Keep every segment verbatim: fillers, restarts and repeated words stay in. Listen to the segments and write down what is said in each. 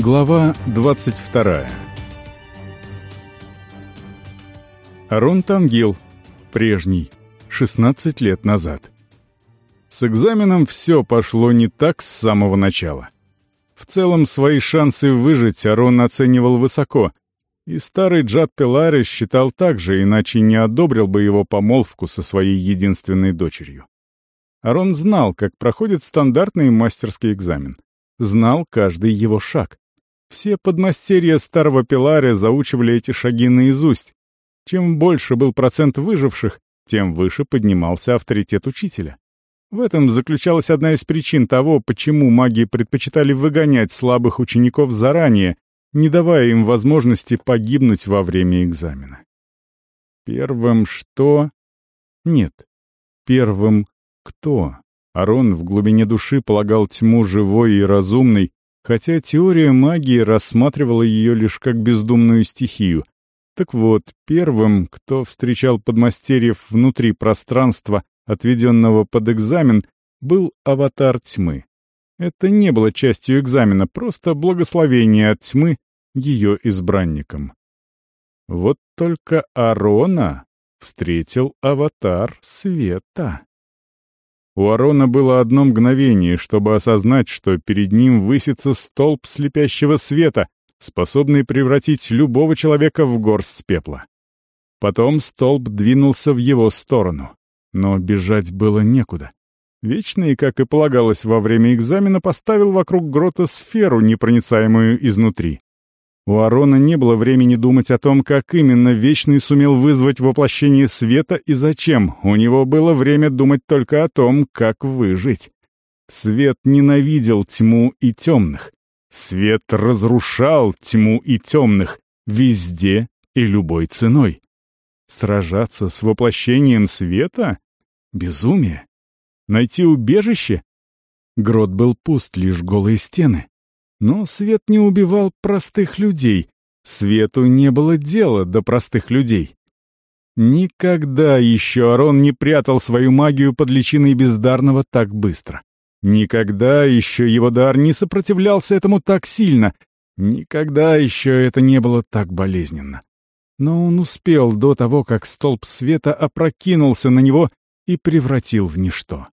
Глава двадцать вторая. Арон Тангил. Прежний. шестнадцать лет назад. С экзаменом все пошло не так с самого начала. В целом, свои шансы выжить Арон оценивал высоко, и старый Джад Пеларе считал так же, иначе не одобрил бы его помолвку со своей единственной дочерью. Арон знал, как проходит стандартный мастерский экзамен. Знал каждый его шаг. Все подмастерья старого Пеларе заучивали эти шаги наизусть. Чем больше был процент выживших, тем выше поднимался авторитет учителя. В этом заключалась одна из причин того, почему маги предпочитали выгонять слабых учеников заранее, не давая им возможности погибнуть во время экзамена. Первым что? Нет. Первым кто? Арон в глубине души полагал тьму живой и разумной, хотя теория магии рассматривала ее лишь как бездумную стихию. Так вот, первым, кто встречал подмастерьев внутри пространства, отведенного под экзамен, был аватар тьмы. Это не было частью экзамена, просто благословение от тьмы ее избранникам. Вот только Арона встретил аватар света. У Арона было одно мгновение, чтобы осознать, что перед ним высится столб слепящего света, способный превратить любого человека в горсть пепла. Потом столб двинулся в его сторону. Но бежать было некуда. Вечный, как и полагалось во время экзамена, поставил вокруг грота сферу, непроницаемую изнутри. У Арона не было времени думать о том, как именно Вечный сумел вызвать воплощение света и зачем. У него было время думать только о том, как выжить. Свет ненавидел тьму и темных. Свет разрушал тьму и темных везде и любой ценой. Сражаться с воплощением света? Безумие. Найти убежище? Грот был пуст, лишь голые стены. Но свет не убивал простых людей. Свету не было дела до простых людей. Никогда еще Арон не прятал свою магию под личиной бездарного так быстро. Никогда еще его дар не сопротивлялся этому так сильно. Никогда еще это не было так болезненно. Но он успел до того, как столб света опрокинулся на него и превратил в ничто.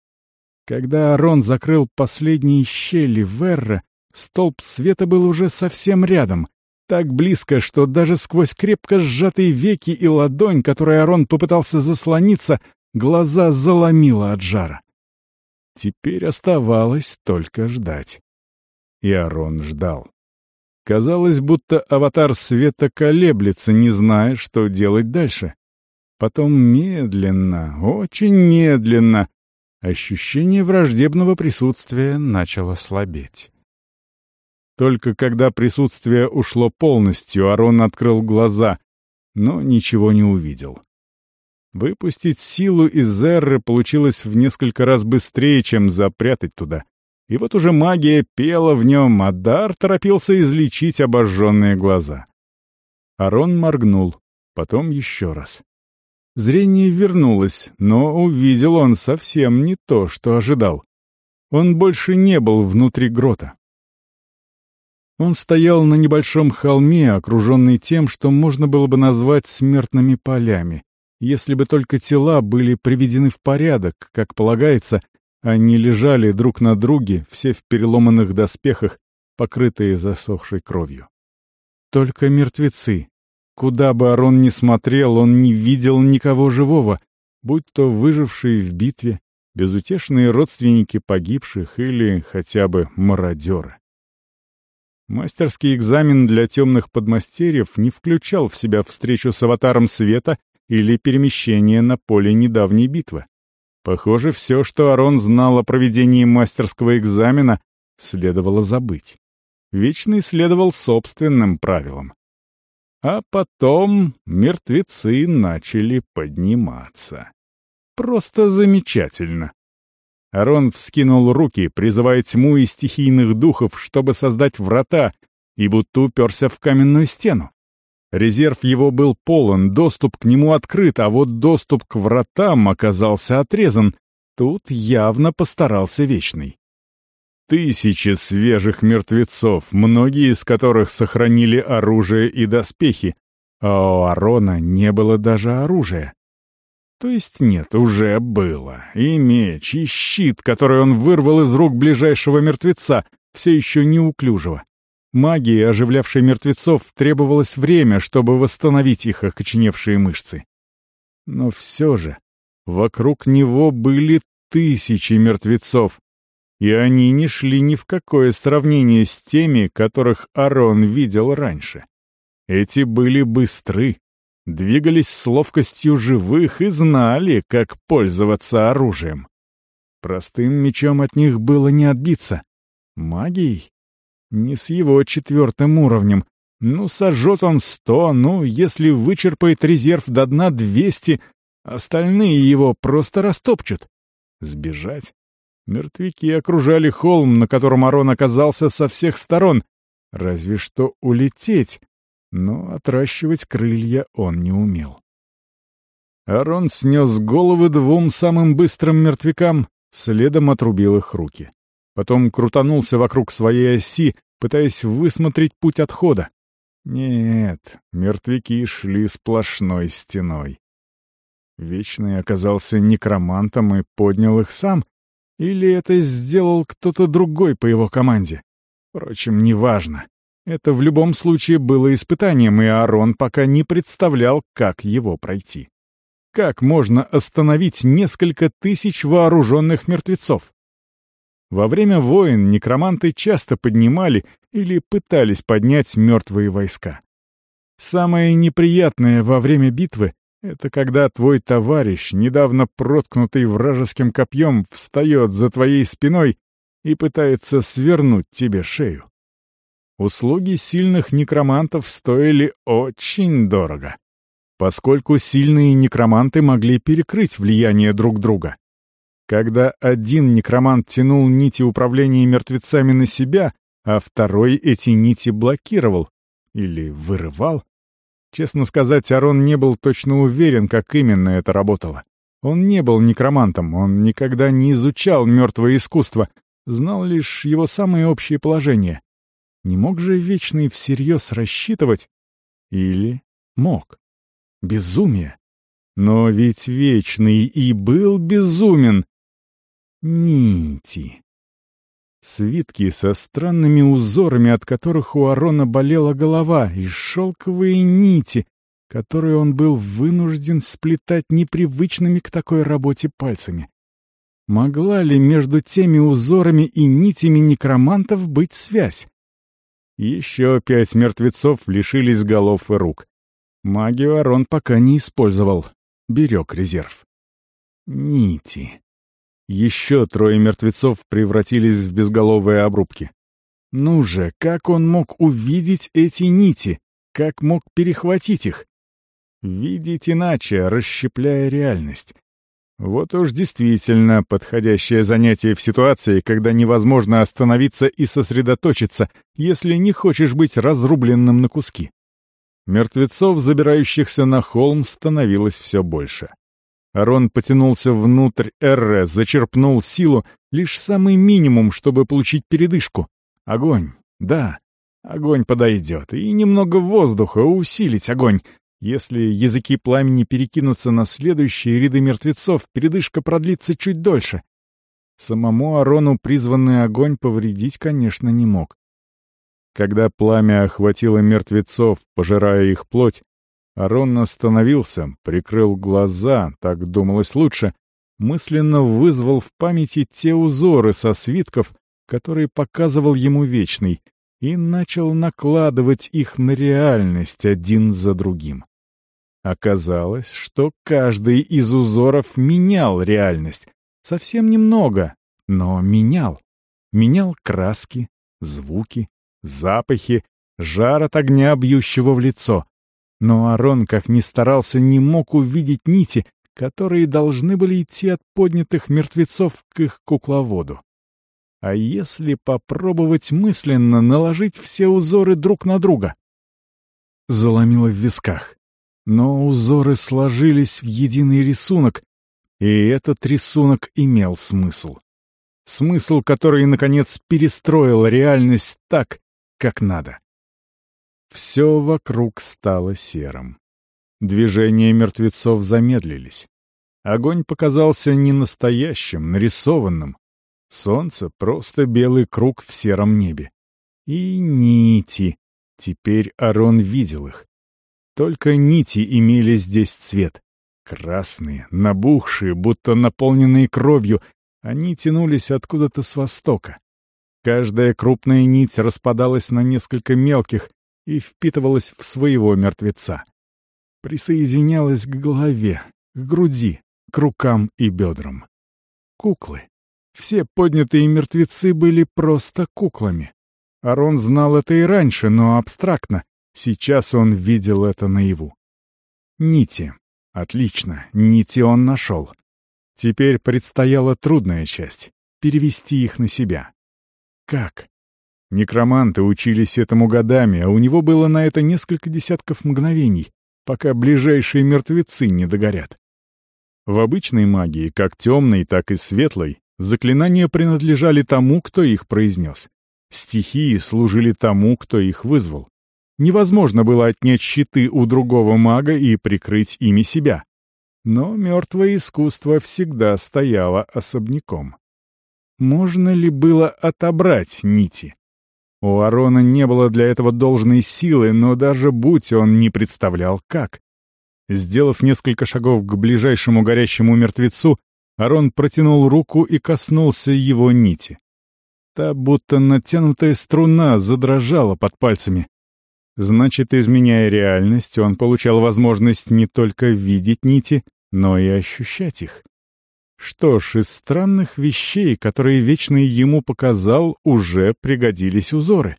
Когда Арон закрыл последние щели Верра, столб света был уже совсем рядом, так близко, что даже сквозь крепко сжатые веки и ладонь, которой Арон попытался заслониться, глаза заломило от жара. Теперь оставалось только ждать. И Арон ждал. Казалось, будто аватар света колеблется, не зная, что делать дальше. Потом медленно, очень медленно, ощущение враждебного присутствия начало слабеть. Только когда присутствие ушло полностью, Арон открыл глаза, но ничего не увидел. Выпустить силу из Эрры получилось в несколько раз быстрее, чем запрятать туда. И вот уже магия пела в нем, а дар торопился излечить обожженные глаза. Арон моргнул, потом еще раз. Зрение вернулось, но увидел он совсем не то, что ожидал. Он больше не был внутри грота. Он стоял на небольшом холме, окруженный тем, что можно было бы назвать смертными полями, если бы только тела были приведены в порядок, как полагается, а не лежали друг на друге, все в переломанных доспехах, покрытые засохшей кровью. Только мертвецы. Куда бы Арон ни смотрел, он не видел никого живого, будь то выжившие в битве, безутешные родственники погибших или хотя бы мародеры. Мастерский экзамен для темных подмастерьев не включал в себя встречу с аватаром света или перемещение на поле недавней битвы. Похоже, все, что Арон знал о проведении мастерского экзамена, следовало забыть. Вечный следовал собственным правилам. А потом мертвецы начали подниматься. Просто замечательно. Арон вскинул руки, призывая тьму и стихийных духов, чтобы создать врата, и будто уперся в каменную стену. Резерв его был полон, доступ к нему открыт, а вот доступ к вратам оказался отрезан. Тут явно постарался Вечный. Тысячи свежих мертвецов, многие из которых сохранили оружие и доспехи, а у Арона не было даже оружия. То есть нет, уже было. И меч, и щит, который он вырвал из рук ближайшего мертвеца, все еще неуклюжего. Магии, оживлявшей мертвецов, требовалось время, чтобы восстановить их окоченевшие мышцы. Но все же вокруг него были тысячи мертвецов, и они не шли ни в какое сравнение с теми, которых Арон видел раньше. Эти были быстры, двигались с ловкостью живых и знали, как пользоваться оружием. Простым мечом от них было не отбиться. Магией? Не с его четвертым уровнем. Ну, сожжет он сто, ну, если вычерпает резерв до дна двести, остальные его просто растопчут. Сбежать? Мертвяки окружали холм, на котором Арон оказался со всех сторон. Разве что улететь, но отращивать крылья он не умел. Арон снес головы двум самым быстрым мертвякам, следом отрубил их руки. Потом крутанулся вокруг своей оси, пытаясь высмотреть путь отхода. Нет, мертвяки шли сплошной стеной. Вечный оказался некромантом и поднял их сам, или это сделал кто-то другой по его команде? Впрочем, неважно. Это в любом случае было испытанием, и Арон пока не представлял, как его пройти. Как можно остановить несколько тысяч вооруженных мертвецов? Во время войн некроманты часто поднимали или пытались поднять мертвые войска. Самое неприятное во время битвы — это когда твой товарищ, недавно проткнутый вражеским копьем, встает за твоей спиной и пытается свернуть тебе шею. Услуги сильных некромантов стоили очень дорого, поскольку сильные некроманты могли перекрыть влияние друг друга. Когда один некромант тянул нити управления мертвецами на себя, а второй эти нити блокировал или вырывал, честно сказать, Арон не был точно уверен, как именно это работало. Он не был некромантом, он никогда не изучал мертвое искусство, знал лишь его самые общие положения. Не мог же Вечный всерьез рассчитывать? Или мог? Безумие. Но ведь Вечный и был безумен. Нити. Свитки со странными узорами, от которых у Арона болела голова, и шелковые нити, которые он был вынужден сплетать непривычными к такой работе пальцами. Могла ли между теми узорами и нитями некромантов быть связь? Еще пять мертвецов лишились голов и рук. Магию Арон пока не использовал, берег резерв. Нити. Еще трое мертвецов превратились в безголовые обрубки. Ну же, как он мог увидеть эти нити? Как мог перехватить их? Видеть иначе, расщепляя реальность. Вот уж действительно подходящее занятие в ситуации, когда невозможно остановиться и сосредоточиться, если не хочешь быть разрубленным на куски. Мертвецов, забирающихся на холм, становилось все больше. Арон потянулся внутрь Эрре, зачерпнул силу, лишь самый минимум, чтобы получить передышку. Огонь, да, огонь подойдет, и немного воздуха, усилить огонь. Если языки пламени перекинутся на следующие ряды мертвецов, передышка продлится чуть дольше. Самому Арону призванный огонь повредить, конечно, не мог. Когда пламя охватило мертвецов, пожирая их плоть, Арон остановился, прикрыл глаза, так думалось лучше, мысленно вызвал в памяти те узоры со свитков, которые показывал ему Вечный, и начал накладывать их на реальность один за другим. Оказалось, что каждый из узоров менял реальность. Совсем немного, но менял. Менял краски, звуки, запахи, жар от огня, бьющего в лицо. Но Арон, как ни старался, не мог увидеть нити, которые должны были идти от поднятых мертвецов к их кукловоду. А если попробовать мысленно наложить все узоры друг на друга? Заломило в висках. Но узоры сложились в единый рисунок, и этот рисунок имел смысл. Смысл, который, наконец, перестроил реальность так, как надо. Все вокруг стало серым. Движения мертвецов замедлились. Огонь показался не настоящим, нарисованным. Солнце — просто белый круг в сером небе. И нити. Теперь Арон видел их. Только нити имели здесь цвет. Красные, набухшие, будто наполненные кровью, они тянулись откуда-то с востока. Каждая крупная нить распадалась на несколько мелких и впитывалась в своего мертвеца. Присоединялась к голове, к груди, к рукам и бедрам. Куклы. Все поднятые мертвецы были просто куклами. Арон знал это и раньше, но абстрактно. Сейчас он видел это наяву. Нити. Отлично, нити он нашел. Теперь предстояла трудная часть — перевести их на себя. Как? Некроманты учились этому годами, а у него было на это несколько десятков мгновений, пока ближайшие мертвецы не догорят. В обычной магии, как темной, так и светлой, заклинания принадлежали тому, кто их произнес. Стихии служили тому, кто их вызвал. Невозможно было отнять щиты у другого мага и прикрыть ими себя. Но мертвое искусство всегда стояло особняком. Можно ли было отобрать нити? У Арона не было для этого должной силы, но даже будь он не представлял, как. Сделав несколько шагов к ближайшему горящему мертвецу, Арон протянул руку и коснулся его нити. Та, будто натянутая струна, задрожала под пальцами. Значит, изменяя реальность, он получал возможность не только видеть нити, но и ощущать их. Что ж, из странных вещей, которые Вечный ему показал, уже пригодились узоры.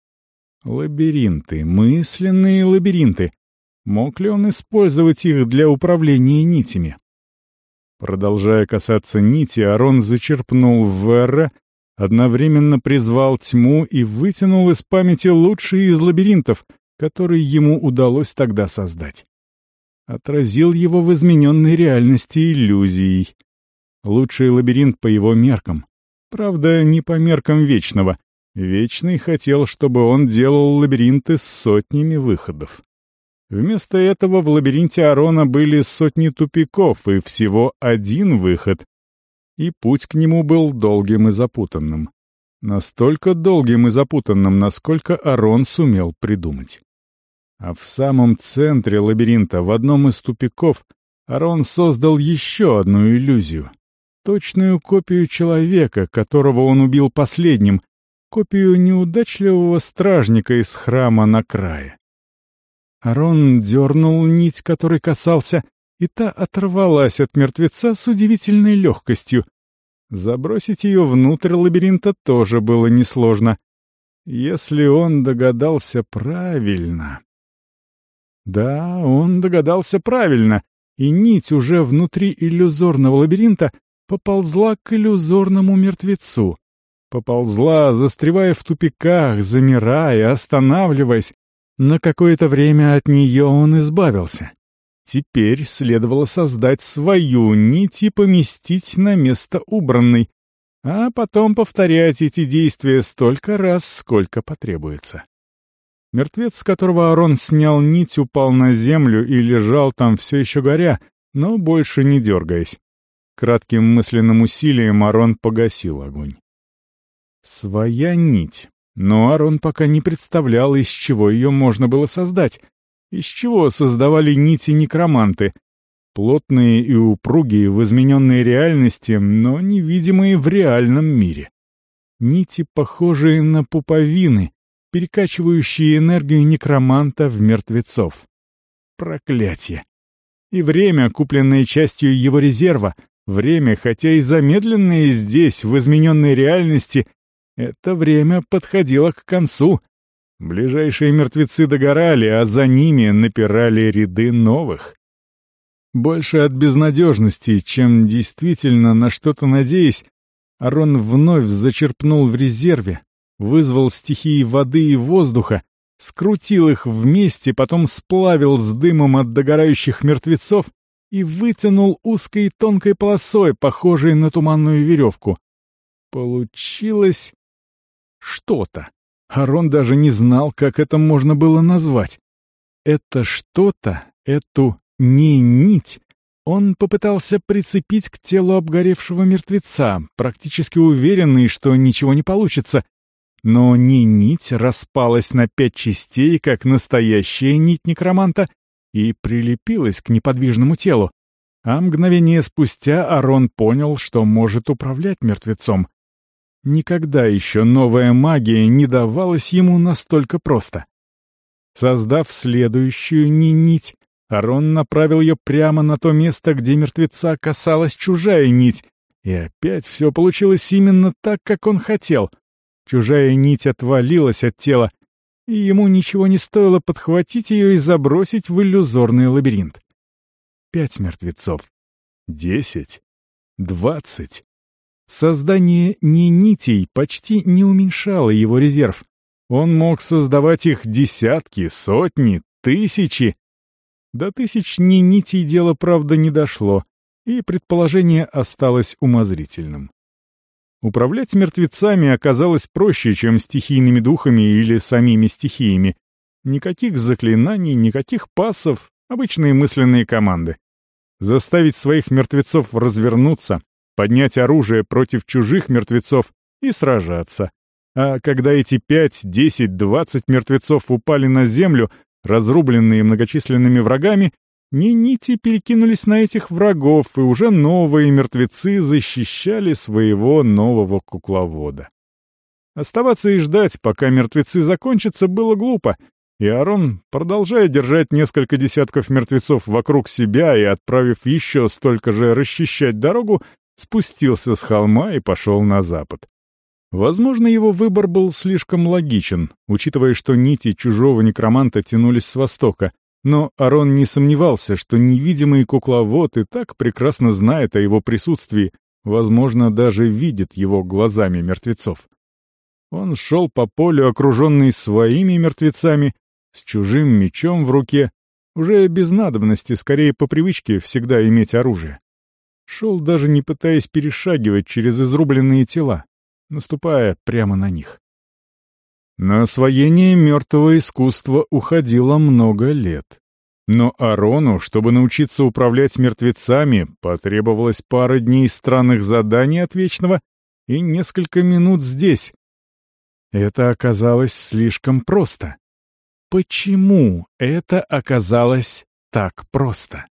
Лабиринты, мысленные лабиринты. Мог ли он использовать их для управления нитями? Продолжая касаться нити, Арон зачерпнул в Верра, одновременно призвал тьму и вытянул из памяти лучшие из лабиринтов, которые ему удалось тогда создать. Отразил его в измененной реальности иллюзией. Лучший лабиринт по его меркам. Правда, не по меркам Вечного. Вечный хотел, чтобы он делал лабиринты с сотнями выходов. Вместо этого в лабиринте Арона были сотни тупиков и всего один выход. И путь к нему был долгим и запутанным. Настолько долгим и запутанным, насколько Арон сумел придумать. А в самом центре лабиринта, в одном из тупиков, Арон создал еще одну иллюзию. Точную копию человека, которого он убил последним, копию неудачливого стражника из храма на крае. Арон дернул нить, которой касался, и та оторвалась от мертвеца с удивительной легкостью. Забросить ее внутрь лабиринта тоже было несложно, если он догадался правильно. Да, он догадался правильно, и нить уже внутри иллюзорного лабиринта поползла к иллюзорному мертвецу. Поползла, застревая в тупиках, замирая, останавливаясь. На какое-то время от нее он избавился. Теперь следовало создать свою нить и поместить на место убранной, а потом повторять эти действия столько раз, сколько потребуется. Мертвец, с которого Арон снял нить, упал на землю и лежал там все еще горя, но больше не дергаясь. Кратким мысленным усилием Арон погасил огонь. Своя нить. Но Арон пока не представлял, из чего ее можно было создать. Из чего создавали нити некроманты. Плотные и упругие в измененной реальности, но невидимые в реальном мире. Нити, похожие на пуповины, перекачивающие энергию некроманта в мертвецов. Проклятье! И время, купленное частью его резерва, время, хотя и замедленное здесь, в измененной реальности, это время подходило к концу. Ближайшие мертвецы догорали, а за ними напирали ряды новых. Больше от безнадежности, чем действительно на что-то надеясь, Арон вновь зачерпнул в резерве, вызвал стихии воды и воздуха, скрутил их вместе, потом сплавил с дымом от догорающих мертвецов и вытянул узкой тонкой полосой, похожей на туманную веревку. получилось что-то. Арон даже не знал, как это можно было назвать. Это что-то, эту не нить, он попытался прицепить к телу обгоревшего мертвеца, практически уверенный, что ничего не получится. Но не нить распалась на пять частей, как настоящая нить некроманта, и прилепилась к неподвижному телу. А мгновение спустя Арон понял, что может управлять мертвецом. Никогда еще новая магия не давалась ему настолько просто. Создав следующую не-нить, Арон направил ее прямо на то место, где мертвеца касалась чужая нить, и опять все получилось именно так, как он хотел. Чужая нить отвалилась от тела, и ему ничего не стоило подхватить ее и забросить в иллюзорный лабиринт. Пять мертвецов. Десять. Двадцать. Создание не-нитей почти не уменьшало его резерв. Он мог создавать их десятки, сотни, тысячи. До тысяч не-нитей дело, правда, не дошло, и предположение осталось умозрительным. Управлять мертвецами оказалось проще, чем стихийными духами или самими стихиями. Никаких заклинаний, никаких пассов, обычные мысленные команды. Заставить своих мертвецов развернуться, поднять оружие против чужих мертвецов и сражаться. А когда эти пять, десять, двадцать мертвецов упали на землю, разрубленные многочисленными врагами, не-нити перекинулись на этих врагов, и уже новые мертвецы защищали своего нового кукловода. Оставаться и ждать, пока мертвецы закончатся, было глупо, и Арон, продолжая держать несколько десятков мертвецов вокруг себя и отправив еще столько же расчищать дорогу, спустился с холма и пошел на запад. Возможно, его выбор был слишком логичен, учитывая, что нити чужого некроманта тянулись с востока, но Арон не сомневался, что невидимый кукловод и так прекрасно знает о его присутствии, возможно, даже видит его глазами мертвецов. Он шел по полю, окруженный своими мертвецами, с чужим мечом в руке, уже без надобности, скорее по привычке, всегда иметь оружие. Шел даже не пытаясь перешагивать через изрубленные тела, наступая прямо на них. На освоение мертвого искусства уходило много лет. Но Арону, чтобы научиться управлять мертвецами, потребовалось пара дней странных заданий от Вечного и несколько минут здесь. Это оказалось слишком просто. Почему это оказалось так просто?